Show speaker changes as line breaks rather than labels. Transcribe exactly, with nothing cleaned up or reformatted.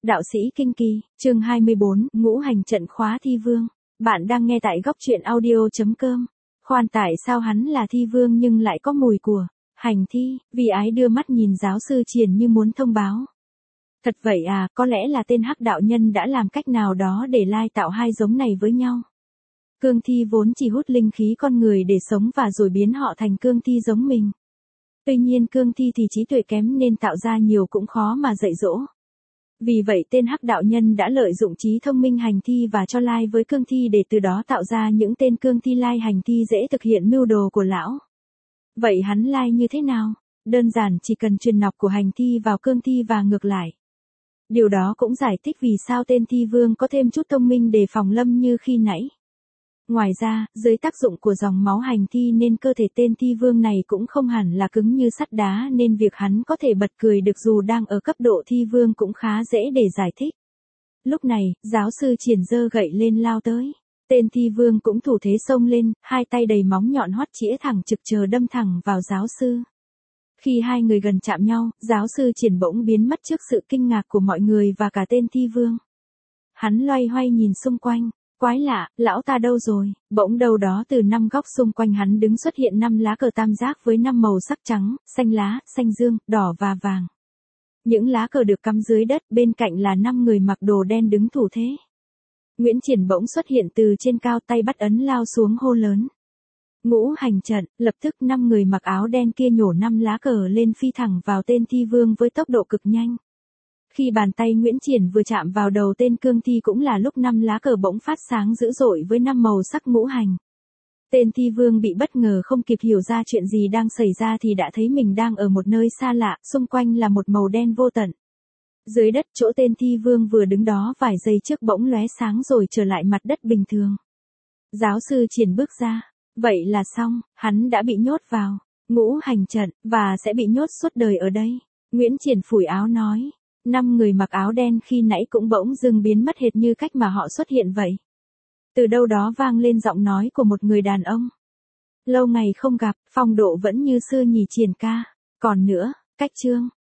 Đạo sĩ kinh kỳ, chương hai mươi bốn, ngũ hành trận khóa thi vương. Bạn đang nghe tại góc truyện audio.com. Khoan tại sao hắn là thi vương nhưng lại có mùi của hành thi, vì ái đưa mắt nhìn giáo sư Triển như muốn thông báo. Thật vậy à, có lẽ là tên hắc đạo nhân đã làm cách nào đó để lai tạo hai giống này với nhau. Cương thi vốn chỉ hút linh khí con người để sống và rồi biến họ thành cương thi giống mình. Tuy nhiên cương thi thì trí tuệ kém nên tạo ra nhiều cũng khó mà dạy dỗ. Vì vậy tên hắc đạo nhân đã lợi dụng trí thông minh hành thi và cho lai với cương thi để từ đó tạo ra những tên cương thi lai hành thi dễ thực hiện mưu đồ của lão. Vậy hắn lai như thế nào? Đơn giản chỉ cần truyền nọc của hành thi vào cương thi và ngược lại. Điều đó cũng giải thích vì sao tên thi vương có thêm chút thông minh để phòng lâm như khi nãy. Ngoài ra, dưới tác dụng của dòng máu hành thi nên cơ thể tên thi vương này cũng không hẳn là cứng như sắt đá nên việc hắn có thể bật cười được dù đang ở cấp độ thi vương cũng khá dễ để giải thích. Lúc này, giáo sư Triển giơ gậy lên lao tới. Tên thi vương cũng thủ thế xông lên, hai tay đầy móng nhọn hoắt chĩa thẳng trực chờ đâm thẳng vào giáo sư. Khi hai người gần chạm nhau, giáo sư Triển bỗng biến mất trước sự kinh ngạc của mọi người và cả tên thi vương. Hắn loay hoay nhìn xung quanh. Quái lạ, lão ta đâu rồi? Bỗng đâu đó từ năm góc xung quanh hắn đứng xuất hiện năm lá cờ tam giác với năm màu sắc trắng, xanh lá, xanh dương, đỏ và vàng. Những lá cờ được cắm dưới đất, bên cạnh là năm người mặc đồ đen đứng thủ thế. Nguyễn Triển bỗng xuất hiện từ trên cao, tay bắt ấn lao xuống hô lớn. Ngũ hành trận, lập tức năm người mặc áo đen kia nhổ năm lá cờ lên phi thẳng vào tên thi vương với tốc độ cực nhanh. Khi bàn tay Nguyễn Triển vừa chạm vào đầu tên cương thi cũng là lúc năm lá cờ bỗng phát sáng dữ dội với năm màu sắc ngũ hành. Tên thi vương bị bất ngờ không kịp hiểu ra chuyện gì đang xảy ra thì đã thấy mình đang ở một nơi xa lạ, xung quanh là một màu đen vô tận. Dưới đất chỗ tên thi vương vừa đứng đó vài giây trước bỗng lóe sáng rồi trở lại mặt đất bình thường. Giáo sư Triển bước ra. Vậy là xong, hắn đã bị nhốt vào ngũ hành trận và sẽ bị nhốt suốt đời ở đây. Nguyễn Triển phủi áo nói. Năm người mặc áo đen khi nãy cũng bỗng dưng biến mất hệt như cách mà họ xuất hiện vậy. Từ đâu đó vang lên giọng nói của một người đàn ông. Lâu ngày không gặp, phong độ vẫn như xưa nhỉ Triển ca. Còn nữa, cách trương,